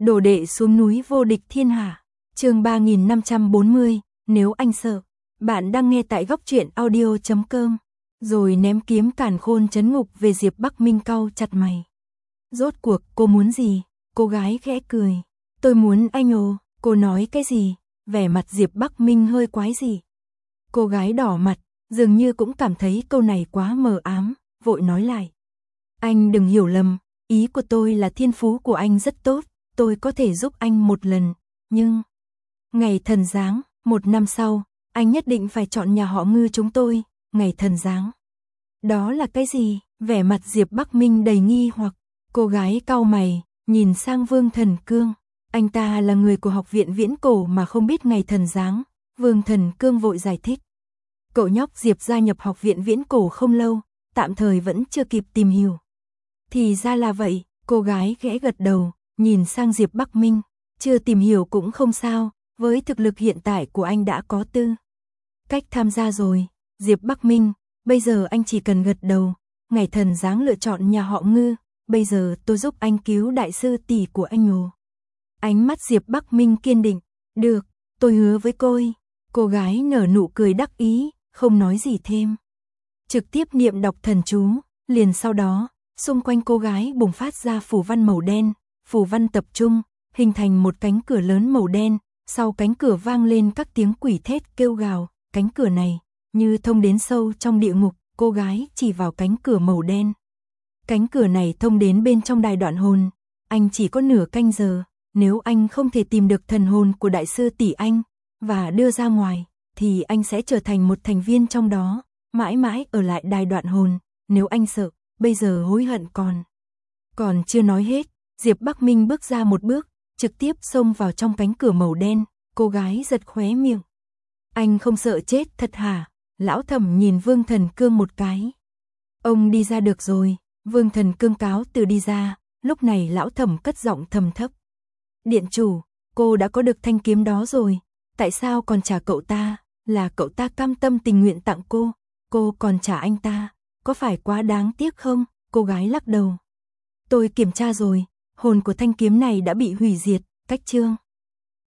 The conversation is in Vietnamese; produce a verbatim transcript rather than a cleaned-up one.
Đồ đệ xuống núi vô địch thiên hạ. Chương ba nghìn năm trăm bốn mươi, nếu anh sợ. Bạn đang nghe tại góc truyện audio chấm com. Rồi ném kiếm càn khôn trấn ngục về Diệp Bắc Minh cau chặt mày. Rốt cuộc cô muốn gì? Cô gái khẽ cười. Tôi muốn anh ồ. Cô nói cái gì? Vẻ mặt Diệp Bắc Minh hơi quái dị. Cô gái đỏ mặt, dường như cũng cảm thấy câu này quá mờ ám, vội nói lại. Anh đừng hiểu lầm, ý của tôi là thiên phú của anh rất tốt, tôi có thể giúp anh một lần, nhưng... Ngày thần giáng, một năm sau, anh nhất định phải chọn nhà họ Ngư chúng tôi, ngày thần giáng. Đó là cái gì? Vẻ mặt Diệp Bắc Minh đầy nghi hoặc, cô gái cau mày, nhìn sang Vương Thần Cương. Anh ta là người của học viện viễn cổ mà không biết ngày thần giáng, Vương Thần Cương vội giải thích. Cậu nhóc Diệp gia nhập học viện viễn cổ không lâu, tạm thời vẫn chưa kịp tìm hiểu. Thì ra là vậy, cô gái khẽ gật đầu, nhìn sang Diệp Bắc Minh, chưa tìm hiểu cũng không sao, với thực lực hiện tại của anh đã có tư cách tham gia rồi. Diệp Bắc Minh, bây giờ anh chỉ cần gật đầu, ngày thần giáng lựa chọn nhà họ Ngư, bây giờ tôi giúp anh cứu đại sư tỷ của anh ồ. Ánh mắt Diệp Bắc Minh kiên định, được, tôi hứa với cô. Cô gái nở nụ cười đắc ý, không nói gì thêm. Trực tiếp niệm đọc thần chú, liền sau đó, xung quanh cô gái bùng phát ra phù văn màu đen, phù văn tập trung, hình thành một cánh cửa lớn màu đen, sau cánh cửa vang lên các tiếng quỷ thét kêu gào, cánh cửa này, như thông đến sâu trong địa ngục, cô gái chỉ vào cánh cửa màu đen. Cánh cửa này thông đến bên trong đài đoạn hồn, anh chỉ có nửa canh giờ, nếu anh không thể tìm được thần hồn của đại sư tỷ anh, và đưa ra ngoài, thì anh sẽ trở thành một thành viên trong đó, mãi mãi ở lại đài đoạn hồn, nếu anh sợ, bây giờ hối hận còn. Còn chưa nói hết, Diệp Bắc Minh bước ra một bước, trực tiếp xông vào trong cánh cửa màu đen, cô gái giật khóe miệng. Anh không sợ chết thật hả? Lão Thẩm nhìn Vương Thần Cương một cái. Ông đi ra được rồi, Vương Thần Cương cáo từ đi ra, lúc này Lão Thẩm cất giọng trầm thấp. Điện chủ, cô đã có được thanh kiếm đó rồi, tại sao còn trả cậu ta, là cậu ta cam tâm tình nguyện tặng cô, cô còn trả anh ta, có phải quá đáng tiếc không? Cô gái lắc đầu. Tôi kiểm tra rồi, hồn của thanh kiếm này đã bị hủy diệt, cách chương.